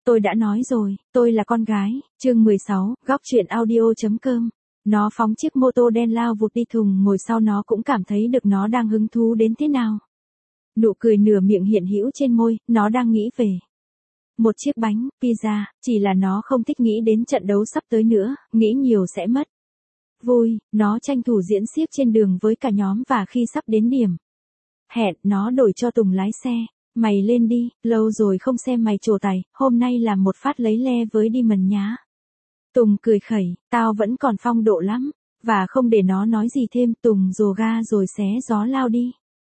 Tôi đã nói rồi, tôi là con gái. Chương 16, góc truyện audio.com. Nó phóng chiếc mô tô đen lao vụt đi, Tùng ngồi sau nó cũng cảm thấy được nó đang hứng thú đến thế nào. Nụ cười nửa miệng hiện hữu trên môi, nó đang nghĩ về một chiếc bánh pizza, chỉ là nó không thích nghĩ đến trận đấu sắp tới nữa, nghĩ nhiều sẽ mất vui. Nó tranh thủ diễn xiếc trên đường với cả nhóm, và khi sắp đến điểm hẹn, nó đổi cho Tùng lái xe. Mày lên đi, lâu rồi không xem mày trổ tài, hôm nay làm một phát lấy le với đi mần nhá. Tùng cười khẩy, tao vẫn còn phong độ lắm. Và không để nó nói gì thêm, Tùng rồ ga rồi xé gió lao đi.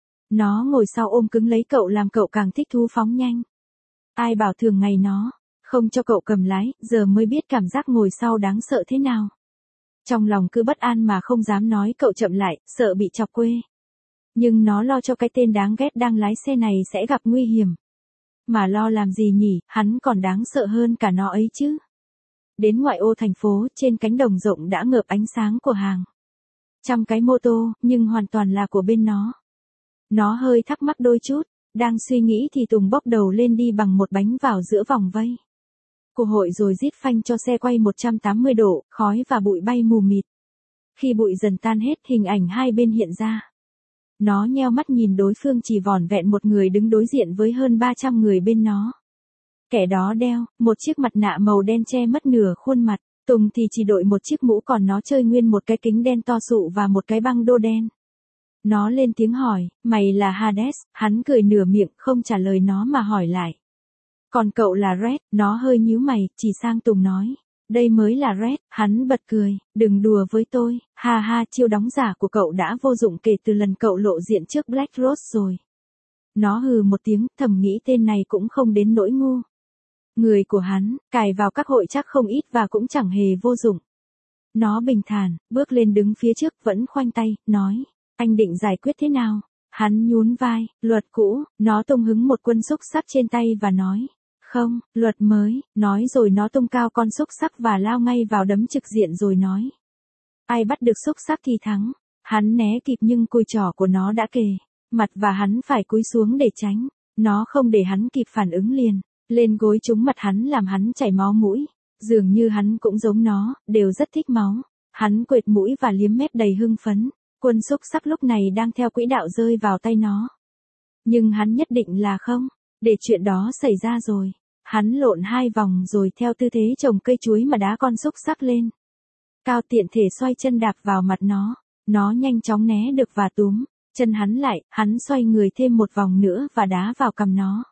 Nó ngồi sau ôm cứng lấy cậu, làm cậu càng thích thú phóng nhanh. Ai bảo thường ngày nó không cho cậu cầm lái, giờ mới biết cảm giác ngồi sau đáng sợ thế nào. Trong lòng cứ bất an mà không dám nói cậu chậm lại, sợ bị chọc quê. Nhưng nó lo cho cái tên đáng ghét đang lái xe này sẽ gặp nguy hiểm. Mà lo làm gì nhỉ, hắn còn đáng sợ hơn cả nó ấy chứ. Đến ngoại ô thành phố, trên cánh đồng rộng đã ngợp ánh sáng của hàng trăm cái mô tô, nhưng hoàn toàn là của bên nó. Nó hơi thắc mắc đôi chút, đang suy nghĩ thì Tùng bốc đầu lên đi bằng một bánh vào giữa vòng vây của hội, rồi rít phanh cho xe quay 180 độ, khói và bụi bay mù mịt. Khi bụi dần tan hết, hình ảnh hai bên hiện ra. Nó nheo mắt nhìn đối phương, chỉ vỏn vẹn một người đứng đối diện với hơn 300 người bên nó. Kẻ đó đeo một chiếc mặt nạ màu đen che mất nửa khuôn mặt, Tùng thì chỉ đội một chiếc mũ, còn nó chơi nguyên một cái kính đen to sụ và một cái băng đô đen. Nó lên tiếng hỏi, mày là Hades? Hắn cười nửa miệng, không trả lời nó mà hỏi lại. Còn cậu là Red? Nó hơi nhíu mày, chỉ sang Tùng nói. Đây mới là Red. Hắn bật cười, đừng đùa với tôi, ha ha, chiêu đóng giả của cậu đã vô dụng kể từ lần cậu lộ diện trước Black Rose rồi. Nó hừ một tiếng, thầm nghĩ tên này cũng không đến nỗi ngu. Người của hắn, cài vào các hội chắc không ít và cũng chẳng hề vô dụng. Nó bình thản, bước lên đứng phía trước, vẫn khoanh tay, nói. Anh định giải quyết thế nào? Hắn nhún vai, luật cũ. Nó tung hứng một quân xúc xắc trên tay và nói. Không, luật mới. Nói rồi nó tung cao con xúc xắc và lao ngay vào đấm trực diện rồi nói. Ai bắt được xúc xắc thì thắng. Hắn né kịp nhưng cùi trỏ của nó đã kề mặt và hắn phải cúi xuống để tránh. Nó không để hắn kịp phản ứng liền lên gối trúng mặt hắn, làm hắn chảy máu mũi. Dường như hắn cũng giống nó, đều rất thích máu. Hắn quệt mũi và liếm mép đầy hưng phấn. Quân xúc xắc lúc này đang theo quỹ đạo rơi vào tay nó. Nhưng hắn nhất định là không để chuyện đó xảy ra rồi. Hắn lộn 2 vòng rồi theo tư thế trồng cây chuối mà đá con xúc xắc lên cao, tiện thể xoay chân đạp vào mặt nó. Nó nhanh chóng né được và túm chân hắn lại, hắn xoay người thêm một vòng nữa và đá vào cằm nó.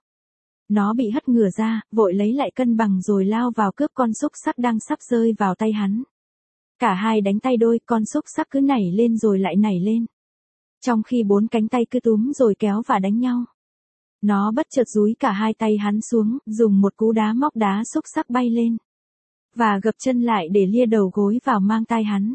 Nó bị hất ngửa ra, vội lấy lại cân bằng rồi lao vào cướp con xúc xắc đang sắp rơi vào tay hắn. Cả hai đánh tay đôi, con xúc xắc cứ nảy lên rồi lại nảy lên. Trong khi 4 cánh tay cứ túm rồi kéo và đánh nhau. Nó bất chợt dúi cả hai tay hắn xuống, dùng một cú đá móc đá xúc xắc bay lên. Và gập chân lại để lia đầu gối vào mang tai hắn.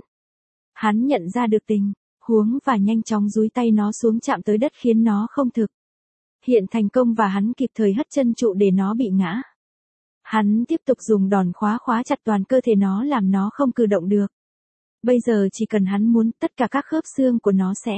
Hắn nhận ra được tình huống và nhanh chóng dúi tay nó xuống chạm tới đất khiến nó không thực hiện thành công, và hắn kịp thời hất chân trụ để nó bị ngã. Hắn tiếp tục dùng đòn khóa chặt toàn cơ thể nó, làm nó không cử động được. Bây giờ chỉ cần hắn muốn, tất cả các khớp xương của nó sẽ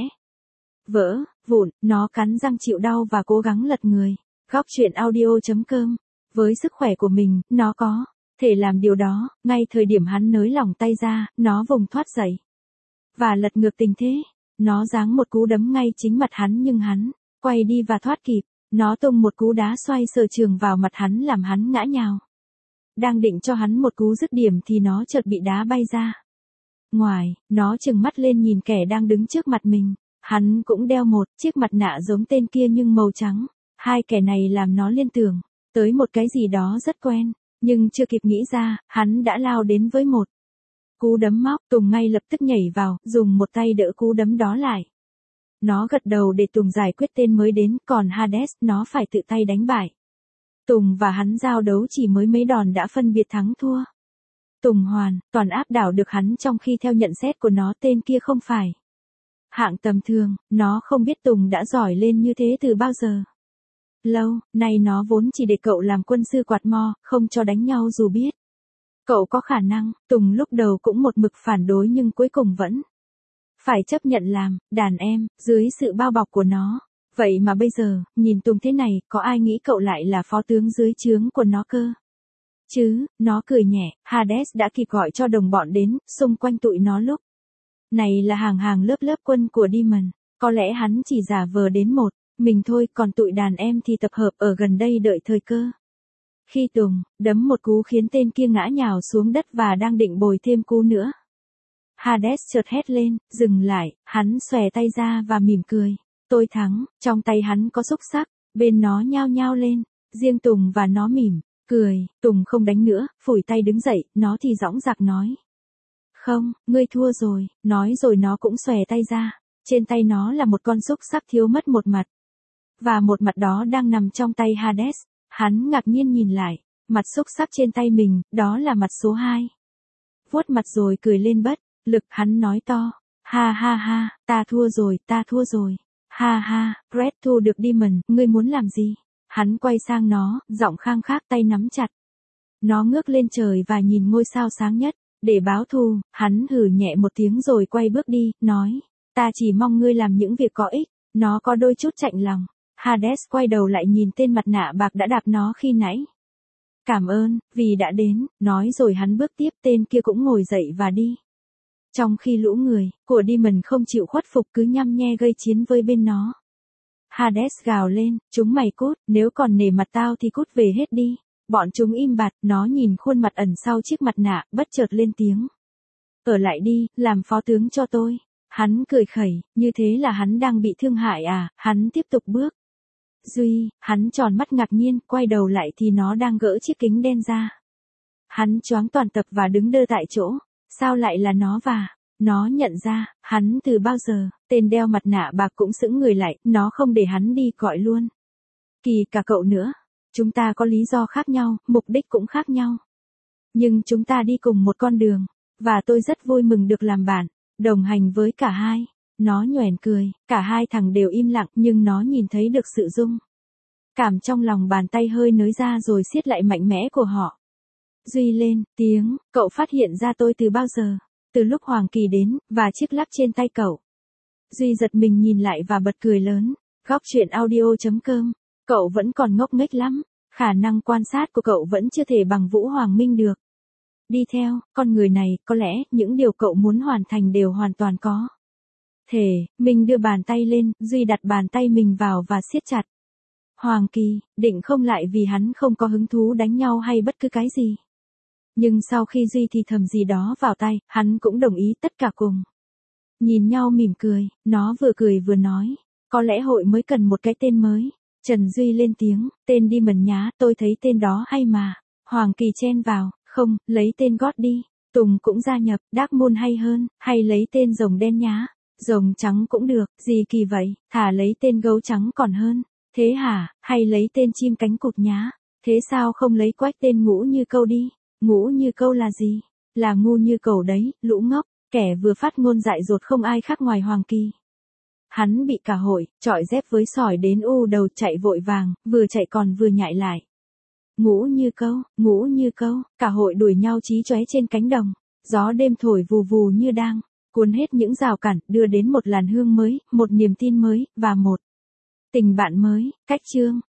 vỡ vụn. Nó cắn răng chịu đau và cố gắng lật người. Góc truyện audio.com. Với sức khỏe của mình, nó có thể làm điều đó. Ngay thời điểm hắn nới lỏng tay ra, nó vùng thoát dậy và lật ngược tình thế. Nó giáng một cú đấm ngay chính mặt hắn, nhưng hắn quay đi và thoát kịp. Nó tung một cú đá xoay sở trường vào mặt hắn, làm hắn ngã nhào. Đang định cho hắn một cú dứt điểm thì nó chợt bị đá bay ra ngoài. Nó trừng mắt lên nhìn kẻ đang đứng trước mặt mình. Hắn cũng đeo một chiếc mặt nạ giống tên kia nhưng màu trắng. Hai kẻ này làm nó liên tưởng tới một cái gì đó rất quen. Nhưng chưa kịp nghĩ ra, hắn đã lao đến với một cú đấm móc. Tùng ngay lập tức nhảy vào, dùng một tay đỡ cú đấm đó lại. Nó gật đầu để Tùng giải quyết tên mới đến, còn Hades, nó phải tự tay đánh bại. Tùng và hắn giao đấu chỉ mới mấy đòn đã phân biệt thắng thua. Tùng hoàn toàn áp đảo được hắn, trong khi theo nhận xét của nó tên kia không phải hạng tầm thường. Nó không biết Tùng đã giỏi lên như thế từ bao giờ lâu nay. Nó vốn chỉ để cậu làm quân sư quạt mo, không cho đánh nhau dù biết cậu có khả năng. Tùng lúc đầu cũng một mực phản đối nhưng cuối cùng vẫn phải chấp nhận làm đàn em dưới sự bao bọc của nó. Vậy mà bây giờ, nhìn Tùng thế này, có ai nghĩ cậu lại là phó tướng dưới trướng của nó cơ? Chứ, nó cười nhẹ, Hades đã kịp gọi cho đồng bọn đến, xung quanh tụi nó lúc này là hàng hàng lớp lớp quân của Demon. Có lẽ hắn chỉ giả vờ đến một mình thôi, còn tụi đàn em thì tập hợp ở gần đây đợi thời cơ. Khi Tùng đấm một cú khiến tên kia ngã nhào xuống đất và đang định bồi thêm cú nữa, Hades chợt hét lên, dừng lại, hắn xòe tay ra và mỉm cười. Tôi thắng, trong tay hắn có xúc xắc, bên nó nhao nhao lên, riêng Tùng và nó mỉm cười. Tùng không đánh nữa, phủi tay đứng dậy, nó thì dõng dạc nói. Không, ngươi thua rồi, nói rồi nó cũng xòe tay ra. Trên tay nó là một con xúc xắc thiếu mất một mặt. Và một mặt đó đang nằm trong tay Hades. Hắn ngạc nhiên nhìn lại, mặt xúc xắc trên tay mình, đó là mặt số 2. Vuốt mặt rồi cười lên bất lực, hắn nói to. Ha ha ha, ta thua rồi, ta thua rồi. Ha ha, Red thu được Demon, ngươi muốn làm gì? Hắn quay sang nó, giọng khang khác, tay nắm chặt. Nó ngước lên trời và nhìn ngôi sao sáng nhất. Để báo thù, hắn hừ nhẹ một tiếng rồi quay bước đi, nói. Ta chỉ mong ngươi làm những việc có ích. Nó có đôi chút chạnh lòng. Hades quay đầu lại nhìn tên mặt nạ bạc đã đạp nó khi nãy. Cảm ơn, vì đã đến, nói rồi hắn bước tiếp, tên kia cũng ngồi dậy và đi. Trong khi lũ người của Demon không chịu khuất phục cứ nhăm nhe gây chiến với bên nó. Hades gào lên, chúng mày cút, nếu còn nể mặt tao thì cút về hết đi. Bọn chúng im bặt, nó nhìn khuôn mặt ẩn sau chiếc mặt nạ, bất chợt lên tiếng. Ở lại đi, làm phó tướng cho tôi. Hắn cười khẩy, như thế là hắn đang bị thương hại à, hắn tiếp tục bước. Duy, hắn tròn mắt ngạc nhiên, quay đầu lại thì nó đang gỡ chiếc kính đen ra. Hắn choáng toàn tập và đứng đơ tại chỗ. Sao lại là nó và... Nó nhận ra, hắn từ bao giờ, tên đeo mặt nạ bạc cũng sững người lại, nó không để hắn đi gọi luôn. Kỳ cả cậu nữa. Chúng ta có lý do khác nhau, mục đích cũng khác nhau. Nhưng chúng ta đi cùng một con đường. Và tôi rất vui mừng được làm bạn, đồng hành với cả hai. Nó nhoẻn cười, cả hai thằng đều im lặng nhưng nó nhìn thấy được sự rung cảm trong lòng bàn tay hơi nới ra rồi siết lại mạnh mẽ của họ. Duy lên tiếng, cậu phát hiện ra tôi từ bao giờ? Từ lúc Hoàng Kỳ đến, và chiếc lắp trên tay cậu. Duy giật mình nhìn lại và bật cười lớn. Góc truyện audio.com. Cậu vẫn còn ngốc nghếch lắm. Khả năng quan sát của cậu vẫn chưa thể bằng Vũ Hoàng Minh được. Đi theo, con người này, có lẽ, những điều cậu muốn hoàn thành đều hoàn toàn có. Thể, mình đưa bàn tay lên, Duy đặt bàn tay mình vào và siết chặt. Hoàng Kỳ, định không lại vì hắn không có hứng thú đánh nhau hay bất cứ cái gì. Nhưng sau khi Duy thì thầm gì đó vào tay, hắn cũng đồng ý tất cả cùng. Nhìn nhau mỉm cười, nó vừa cười vừa nói. Có lẽ hội mới cần một cái tên mới. Trần Duy lên tiếng, tên Demon nhá, tôi thấy tên đó hay mà. Hoàng Kỳ chen vào, không, lấy tên God đi. Tùng cũng gia nhập, Dark Moon hay hơn, hay lấy tên rồng đen nhá. Rồng trắng cũng được, gì kỳ vậy, thà lấy tên gấu trắng còn hơn. Thế hả, hay lấy tên chim cánh cụt nhá. Thế sao không lấy quách tên Ngũ Như Câu đi? Ngũ Như Câu là gì? Là ngu như cẩu đấy, lũ ngốc. Kẻ vừa phát ngôn dại dột không ai khác ngoài Hoàng Kỳ. Hắn bị cả hội, chọi dép với sỏi đến u đầu chạy vội vàng, vừa chạy còn vừa nhại lại. Ngũ Như Câu, Ngũ Như Câu, cả hội đuổi nhau chí chóe trên cánh đồng. Gió đêm thổi vù vù như đang cuốn hết những rào cản, đưa đến một làn hương mới, một niềm tin mới, và một tình bạn mới. Cách chương